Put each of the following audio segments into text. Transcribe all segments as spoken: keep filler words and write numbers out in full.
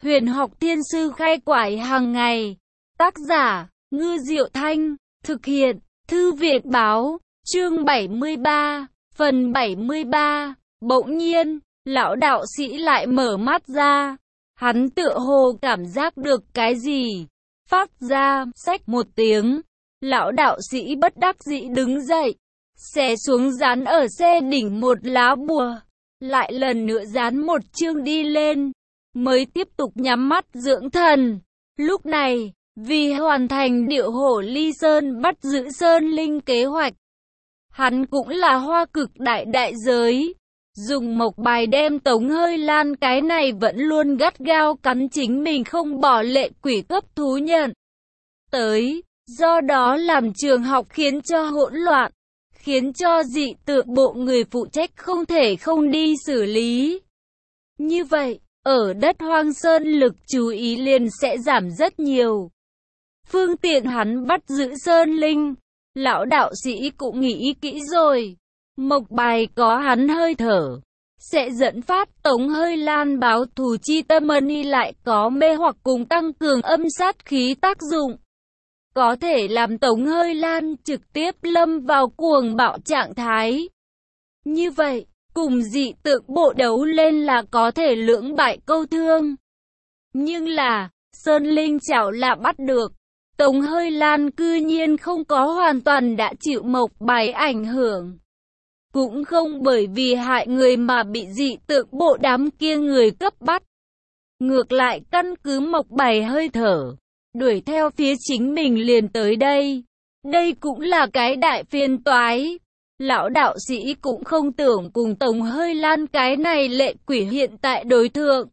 Huyền học thiên sư khai quải hàng ngày. Tác giả, Ngư Diệu Thanh. Thực hiện, Thư viện báo. Chương bảy mươi ba, phần bảy mươi ba. Bỗng nhiên, lão đạo sĩ lại mở mắt ra. Hắn tựa hồ cảm giác được cái gì. Phát ra, xách một tiếng. Lão đạo sĩ bất đắc dĩ đứng dậy. Xé xuống dán ở xe đỉnh một lá bùa. Lại lần nữa dán một chương đi lên. Mới tiếp tục nhắm mắt dưỡng thần. Lúc này, vì hoàn thành điệu hổ ly sơn bắt giữ sơn linh kế hoạch, hắn cũng là hoa cực đại đại giới. Dùng mộc bài đem Tống Hơi Lan cái này vẫn luôn gắt gao cắn chính mình không bỏ lệ quỷ cấp thú nhận tới. Do đó làm trường học khiến cho hỗn loạn, khiến cho dị tượng bộ người phụ trách không thể không đi xử lý. Như vậy, ở đất hoang sơn lực chú ý liền sẽ giảm rất nhiều. Phương tiện hắn bắt giữ sơn linh, lão đạo sĩ cũng nghĩ kỹ rồi. Mộc bài có hắn hơi thở, sẽ dẫn phát Tống Hơi Lan báo thù chi tâm y lại có mê hoặc cùng tăng cường âm sát khí tác dụng. Có thể làm Tống Hơi Lan trực tiếp lâm vào cuồng bạo trạng thái. Như vậy, cùng dị tượng bộ đấu lên là có thể lưỡng bại câu thương. Nhưng là, Sơn Linh chảo là bắt được. Tống Hơi Lan cư nhiên không có hoàn toàn đã chịu mộc bài ảnh hưởng. Cũng không bởi vì hại người mà bị dị tượng bộ đám kia người cấp bắt. Ngược lại căn cứ mộc bài hơi thở, đuổi theo phía chính mình liền tới đây. Đây cũng là cái đại phiền toái. Lão đạo sĩ cũng không tưởng cùng Tống Hơi Lan cái này lệ quỷ hiện tại đối thượng.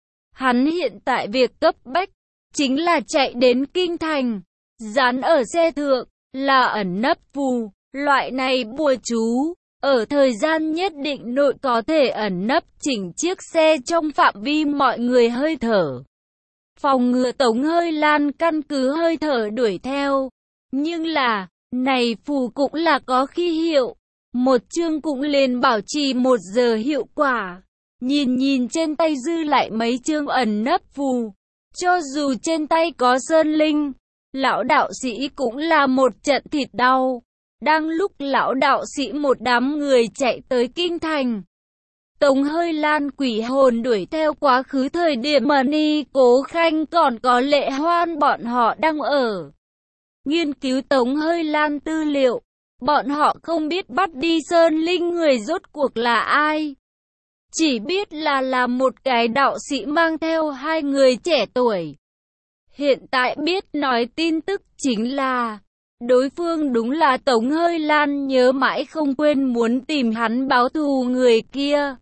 Hắn hiện tại việc cấp bách, chính là chạy đến kinh thành, dán ở xe thượng, là ẩn nấp phù, loại này bùa chú, ở thời gian nhất định nội có thể ẩn nấp chỉnh chiếc xe trong phạm vi mọi người hơi thở. Phòng ngừa Tống Hơi Lan căn cứ hơi thở đuổi theo, nhưng là, này phù cũng là có khi hiệu. Một chương cũng liền bảo trì một giờ hiệu quả. Nhìn nhìn trên tay dư lại mấy chương ẩn nấp phù. Cho dù trên tay có sơn linh, lão đạo sĩ cũng là một trận thịt đau. Đang lúc lão đạo sĩ một đám người chạy tới kinh thành, Tống Hơi Lan quỷ hồn đuổi theo quá khứ thời điểm mà Ni Cố Khanh còn có Lệ Hoan bọn họ đang ở nghiên cứu Tống Hơi Lan tư liệu. Bọn họ không biết bắt đi sơn linh người rốt cuộc là ai. Chỉ biết là là một cái đạo sĩ mang theo hai người trẻ tuổi. Hiện tại biết nói tin tức chính là đối phương đúng là Tống Hơi Lan nhớ mãi không quên muốn tìm hắn báo thù người kia.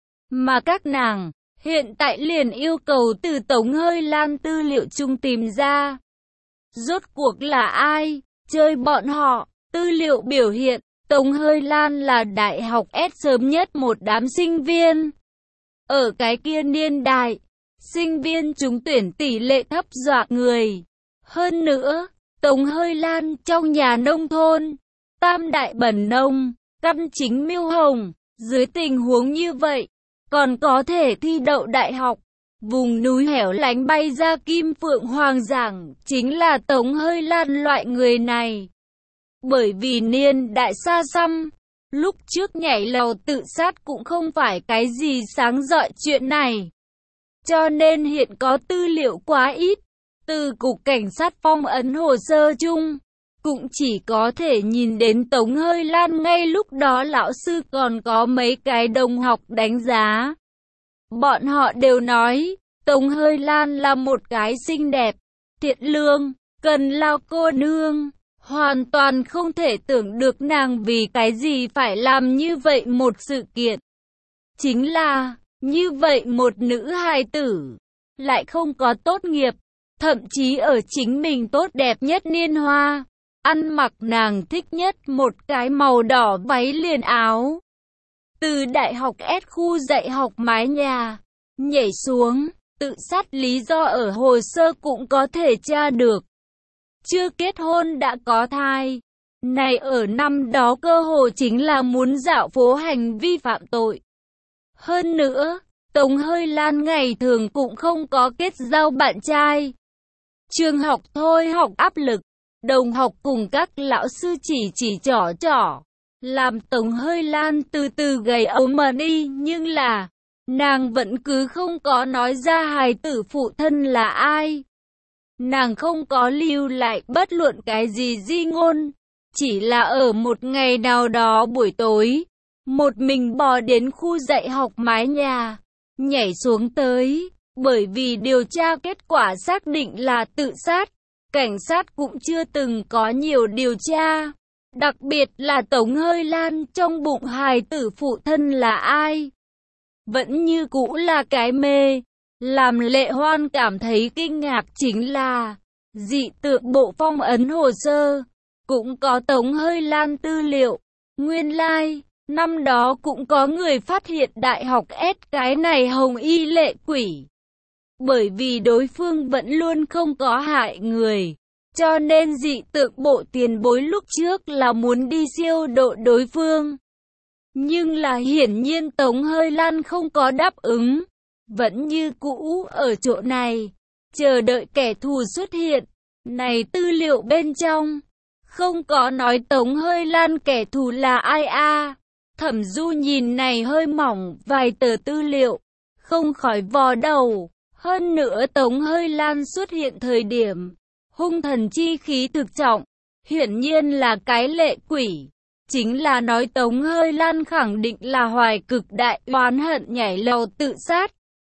Mà các nàng hiện tại liền yêu cầu từ Tống Hơi Lan tư liệu chung tìm ra rốt cuộc là ai chơi bọn họ. Tư liệu biểu hiện, Tống Hơi Lan là đại học S sớm nhất một đám sinh viên. Ở cái kia niên đại, sinh viên trúng tuyển tỷ lệ thấp dọa người. Hơn nữa, Tống Hơi Lan trong nhà nông thôn, tam đại bẩn nông, căn chính mưu hồng, dưới tình huống như vậy, còn có thể thi đậu đại học. Vùng núi hẻo lánh bay ra kim phượng hoàng giảng, chính là Tống Hơi Lan loại người này. Bởi vì niên đại xa xăm, lúc trước nhảy lầu tự sát cũng không phải cái gì sáng rọi chuyện này. Cho nên hiện có tư liệu quá ít, từ cục cảnh sát phong ấn hồ sơ chung, cũng chỉ có thể nhìn đến Tống Hơi Lan ngay lúc đó lão sư còn có mấy cái đồng học đánh giá. Bọn họ đều nói, Tống Hơi Lan là một cái xinh đẹp, thiện lương, cần lao cô nương. Hoàn toàn không thể tưởng được nàng vì cái gì phải làm như vậy một sự kiện. Chính là, như vậy một nữ hài tử, lại không có tốt nghiệp, thậm chí ở chính mình tốt đẹp nhất niên hoa, ăn mặc nàng thích nhất một cái màu đỏ váy liền áo. Từ đại học S khu dạy học mái nhà, nhảy xuống, tự sát lý do ở hồ sơ cũng có thể tra được. Chưa kết hôn đã có thai. Này ở năm đó cơ hồ chính là muốn dạo phố hành vi phạm tội. Hơn nữa, Tống Hơi Lan ngày thường cũng không có kết giao bạn trai. Trường học thôi học áp lực, đồng học cùng các lão sư chỉ chỉ trỏ trỏ, làm Tống Hơi Lan từ từ gầy ốm mà đi, nhưng là nàng vẫn cứ không có nói ra hài tử phụ thân là ai. Nàng không có lưu lại bất luận cái gì di ngôn, chỉ là ở một ngày nào đó buổi tối, một mình bò đến khu dạy học mái nhà, nhảy xuống tới, bởi vì điều tra kết quả xác định là tự sát. Cảnh sát cũng chưa từng có nhiều điều tra, đặc biệt là Tống Hơi Lan trong bụng hài tử phụ thân là ai. Vẫn như cũ là cái mê. Làm Lệ Hoan cảm thấy kinh ngạc chính là dị tượng bộ phong ấn hồ sơ cũng có Tống Hơi Lan tư liệu. Nguyên lai, like, năm đó cũng có người phát hiện đại học S cái này hồng y lệ quỷ. Bởi vì đối phương vẫn luôn không có hại người, cho nên dị tượng bộ tiền bối lúc trước là muốn đi siêu độ đối phương. Nhưng là hiển nhiên Tống Hơi Lan không có đáp ứng, vẫn như cũ ở chỗ này, chờ đợi kẻ thù xuất hiện. Này tư liệu bên trong, không có nói Tống Hơi Lan kẻ thù là ai a. À. Thẩm Du nhìn này hơi mỏng vài tờ tư liệu, không khỏi vò đầu. Hơn nữa Tống Hơi Lan xuất hiện thời điểm, hung thần chi khí thực trọng, hiển nhiên là cái lệ quỷ. Chính là nói Tống Hơi Lan khẳng định là hoài cực đại oán hận nhảy lầu tự sát.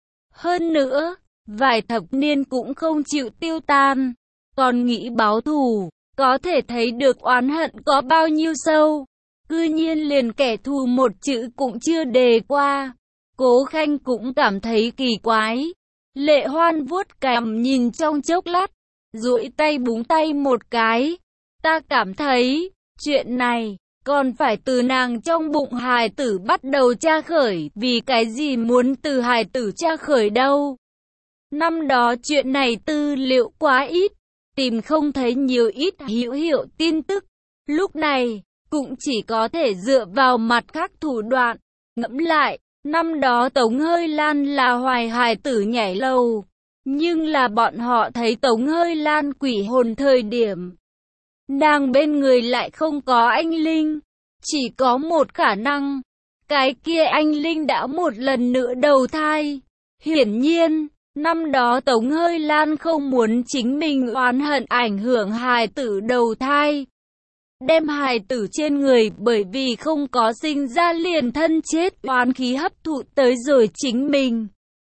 Hơn nữa, vài thập niên cũng không chịu tiêu tan, còn nghĩ báo thù, có thể thấy được oán hận có bao nhiêu sâu. Cư nhiên liền kẻ thù một chữ cũng chưa đề qua. Cố Khanh cũng cảm thấy kỳ quái. Lệ Hoan vuốt cằm nhìn trong chốc lát, duỗi tay búng tay một cái. Ta cảm thấy, chuyện này, còn phải từ nàng trong bụng hài tử bắt đầu tra khởi, vì cái gì muốn từ hài tử tra khởi đâu. Năm đó chuyện này tư liệu quá ít, tìm không thấy nhiều ít hữu hiệu tin tức. Lúc này, cũng chỉ có thể dựa vào mặt khác thủ đoạn. Ngẫm lại, năm đó Tống Hơi Lan là hoài hài tử nhảy lầu, nhưng là bọn họ thấy Tống Hơi Lan quỷ hồn thời điểm, nàng bên người lại không có anh Linh. Chỉ có một khả năng, cái kia anh Linh đã một lần nữa đầu thai. Hiển nhiên, năm đó Tống Hơi Lan không muốn chính mình oán hận ảnh hưởng hài tử đầu thai, đem hài tử trên người bởi vì không có sinh ra liền thân chết oán khí hấp thụ tới rồi chính mình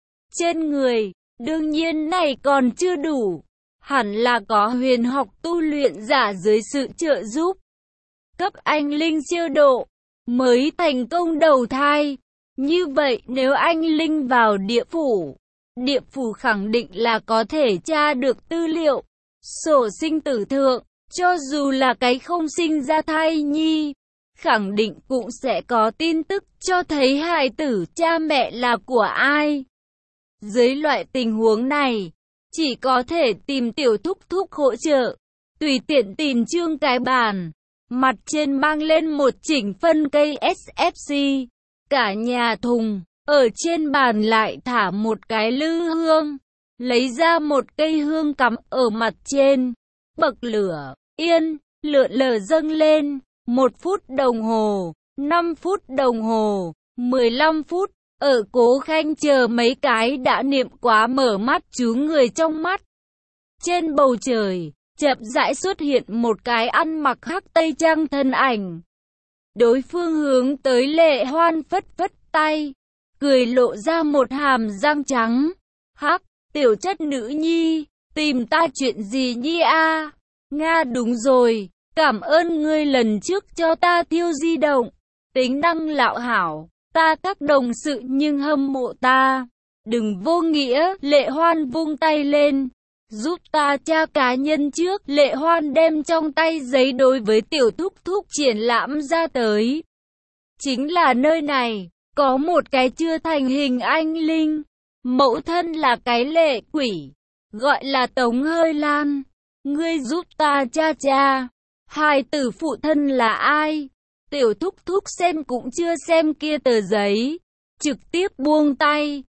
trên người. Đương nhiên này còn chưa đủ, hẳn là có huyền học tu luyện giả dưới sự trợ giúp, cấp anh Linh siêu độ, mới thành công đầu thai. Như vậy nếu anh Linh vào địa phủ, địa phủ khẳng định là có thể tra được tư liệu, sổ sinh tử thượng, cho dù là cái không sinh ra thai nhi, khẳng định cũng sẽ có tin tức cho thấy hài tử cha mẹ là của ai. Dưới loại tình huống này, chỉ có thể tìm tiểu thúc thúc hỗ trợ, tùy tiện tìm trương cái bàn, mặt trên mang lên một chỉnh phân cây ét ép xê, cả nhà thùng, ở trên bàn lại thả một cái lư hương, lấy ra một cây hương cắm ở mặt trên, bậc lửa, yên, lượn lờ dâng lên, một phút đồng hồ, năm phút đồng hồ, mười lăm phút, ở Cố Khanh chờ mấy cái đã niệm quá mở mắt chú người trong mắt. Trên bầu trời, chậm rãi xuất hiện một cái ăn mặc hắc tây trang thân ảnh. Đối phương hướng tới Lệ Hoan phất phất tay, cười lộ ra một hàm răng trắng. Hắc, tiểu chất nữ nhi, tìm ta chuyện gì nhi a? Nga đúng rồi, cảm ơn ngươi lần trước cho ta thiêu di động, tính năng lão hảo, ta các đồng sự nhưng hâm mộ ta. Đừng vô nghĩa, Lệ Hoan vung tay lên. Giúp ta tra cá nhân trước. Lệ Hoan đem trong tay giấy đối với tiểu thúc thúc triển lãm ra tới. Chính là nơi này, có một cái chưa thành hình anh Linh. Mẫu thân là cái lệ quỷ, gọi là Tống Hơi Lan. Ngươi giúp ta tra tra, hài tử phụ thân là ai? Tiểu thúc thúc xem cũng chưa xem kia tờ giấy, trực tiếp buông tay.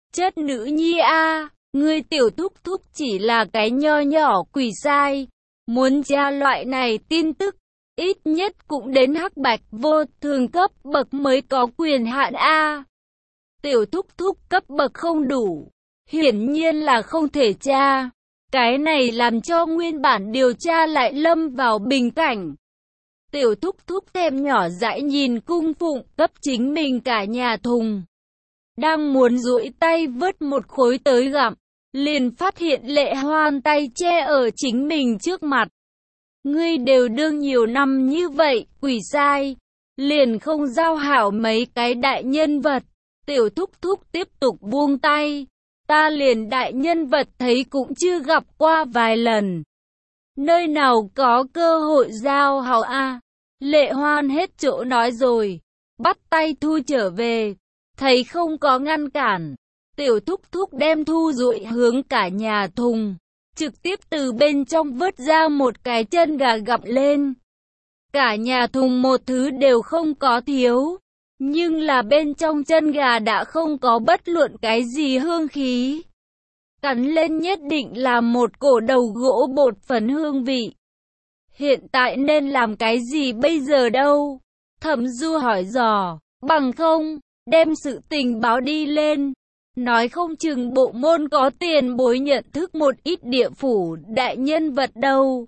Chất nữ nhi a, ngươi tiểu thúc thúc chỉ là cái nho nhỏ quỷ sai. Muốn tra loại này tin tức, ít nhất cũng đến hắc bạch vô thường cấp bậc mới có quyền hạn a. Tiểu thúc thúc cấp bậc không đủ, hiển nhiên là không thể tra. Cái này làm cho nguyên bản điều tra lại lâm vào bình cảnh. Tiểu thúc thúc thêm nhỏ dãi nhìn cung phụng cấp chính mình cả nhà thùng. Đang muốn duỗi tay vớt một khối tới gặm, liền phát hiện Lệ Hoan tay che ở chính mình trước mặt. Ngươi đều đương nhiều năm như vậy, quỷ sai, liền không giao hảo mấy cái đại nhân vật. Tiểu thúc thúc tiếp tục buông tay. Ta liền đại nhân vật thấy cũng chưa gặp qua vài lần. Nơi nào có cơ hội giao hảo a? Lệ Hoan hết chỗ nói rồi, bắt tay thu trở về. Thấy không có ngăn cản, tiểu thúc thúc đem thu duỗi hướng cả nhà thùng, trực tiếp từ bên trong vớt ra một cái chân gà gặm lên. Cả nhà thùng một thứ đều không có thiếu, nhưng là bên trong chân gà đã không có bất luận cái gì hương khí. Cắn lên nhất định là một cổ đầu gỗ bột phấn hương vị. Hiện tại nên làm cái gì bây giờ đâu? Thẩm Du hỏi dò, bằng không, đem sự tình báo đi lên. Nói không chừng bộ môn có tiền bối nhận thức một ít địa phủ đại nhân vật đâu.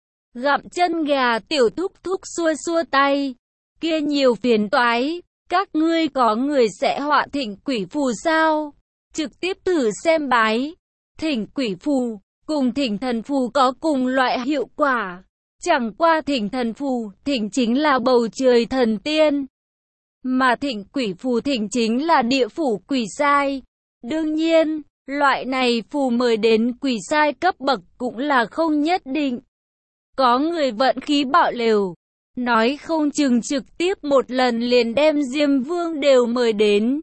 Gặm chân gà tiểu thúc thúc xua xua tay. Kia nhiều phiền toái, các ngươi có người sẽ họa thỉnh quỷ phù sao? Trực tiếp thử xem bái. Thỉnh quỷ phù, cùng thỉnh thần phù có cùng loại hiệu quả. Chẳng qua thỉnh thần phù, thỉnh chính là bầu trời thần tiên. Mà thỉnh quỷ phù thỉnh chính là địa phủ quỷ sai. Đương nhiên, loại này phù mời đến quỷ sai cấp bậc cũng là không nhất định. Có người vận khí bạo lều, nói không chừng trực tiếp một lần liền đem Diêm Vương đều mời đến.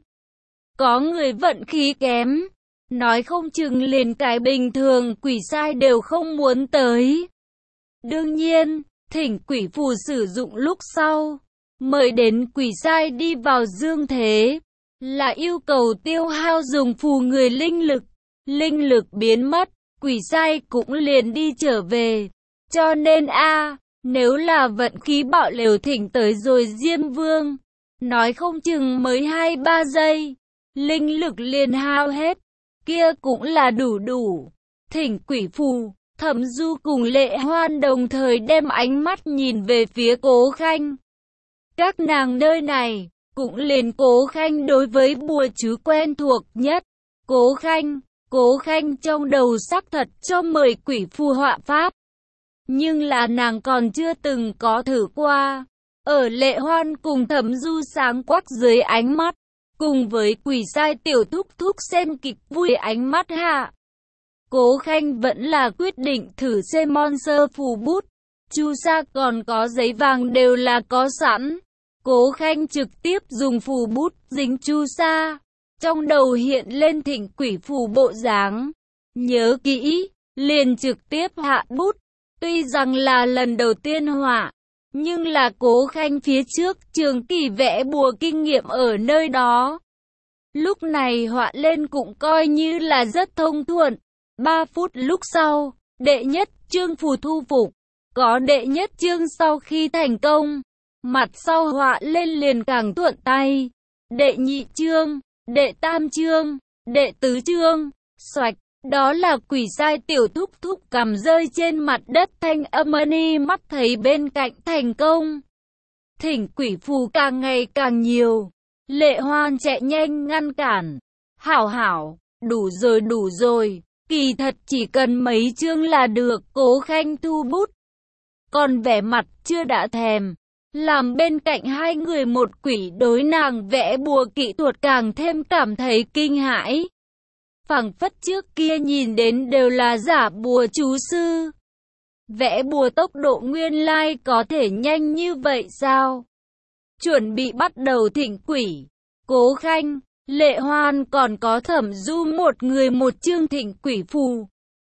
Có người vận khí kém, nói không chừng liền cái bình thường quỷ sai đều không muốn tới. Đương nhiên, thỉnh quỷ phù sử dụng lúc sau, mời đến quỷ sai đi vào dương thế, là yêu cầu tiêu hao dùng phù người linh lực. Linh lực biến mất, quỷ sai cũng liền đi trở về. Cho nên a, nếu là vận khí bạo lều thỉnh tới rồi Diêm Vương, nói không chừng mới hai ba giây, linh lực liền hao hết, kia cũng là đủ đủ. Thỉnh quỷ phù, Thẩm Du cùng Lệ Hoan đồng thời đem ánh mắt nhìn về phía Cố Khanh. Các nàng nơi này, cũng liền Cố Khanh đối với bùa chú quen thuộc nhất. Cố Khanh, Cố Khanh trong đầu xác thật cho mời quỷ phù họa pháp. Nhưng là nàng còn chưa từng có thử qua. Ở Lệ Hoan cùng Thẩm Du sáng quắc dưới ánh mắt, cùng với quỷ sai tiểu thúc thúc xem kịch vui ánh mắt hạ, Cố Khanh vẫn là quyết định thử xem Monster phù bút. Chu sa còn có giấy vàng đều là có sẵn. Cố Khanh trực tiếp dùng phù bút dính chu sa, trong đầu hiện lên thỉnh quỷ phù bộ dáng. Nhớ kỹ, liền trực tiếp hạ bút. Tuy rằng là lần đầu tiên họa, nhưng là Cố Khanh phía trước trường kỳ vẽ bùa kinh nghiệm ở nơi đó. Lúc này họa lên cũng coi như là rất thông thuận. Ba phút lúc sau, đệ nhất chương phù thu phục. Có đệ nhất chương sau khi thành công, mặt sau họa lên liền càng thuận tay. Đệ nhị chương, đệ tam chương, đệ tứ chương, xoạch. Đó là quỷ sai tiểu thúc thúc cầm rơi trên mặt đất thanh âm ni mắt thấy bên cạnh thành công. Thỉnh quỷ phù càng ngày càng nhiều. Lệ Hoan chạy nhanh ngăn cản. Hảo hảo, đủ rồi đủ rồi. Kỳ thật chỉ cần mấy chương là được. Cố Khanh thu bút. Còn vẻ mặt chưa đã thèm. Làm bên cạnh hai người một quỷ đối nàng vẽ bùa kỹ thuật càng thêm cảm thấy kinh hãi. Phảng phất trước kia nhìn đến đều là giả bùa chú sư. Vẽ bùa tốc độ nguyên lai có thể nhanh như vậy sao? Chuẩn bị bắt đầu thỉnh quỷ. Cố Khanh, Lệ Hoan còn có Thẩm Du một người một chương thỉnh quỷ phù.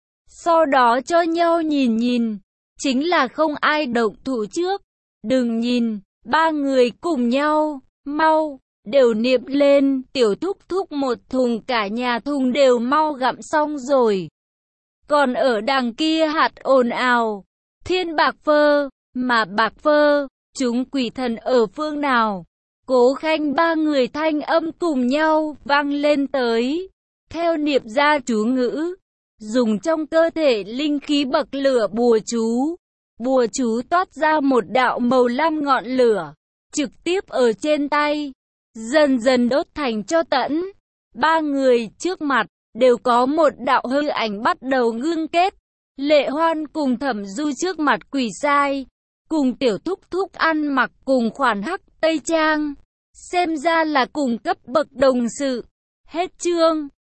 Sau đó cho nhau nhìn nhìn. Chính là không ai động thủ trước. Đừng nhìn, ba người cùng nhau, mau, đều niệm lên, tiểu thúc thúc một thùng cả nhà thùng đều mau gặm xong rồi. Còn ở đằng kia hạt ồn ào, thiên bạc phơ, mà bạc phơ, chúng quỷ thần ở phương nào? Cố Khanh ba người thanh âm cùng nhau vang lên tới. Theo niệm ra chú ngữ, dùng trong cơ thể linh khí bậc lửa bùa chú. Bùa chú toát ra một đạo màu lam ngọn lửa, trực tiếp ở trên tay, dần dần đốt thành tro tẫn. Ba người trước mặt, đều có một đạo hư ảnh bắt đầu ngưng kết. Lệ Hoan cùng Thẩm Du trước mặt quỷ sai, cùng tiểu thúc thúc ăn mặc cùng khoản hắc tây trang. Xem ra là cùng cấp bậc đồng sự. Hết chương.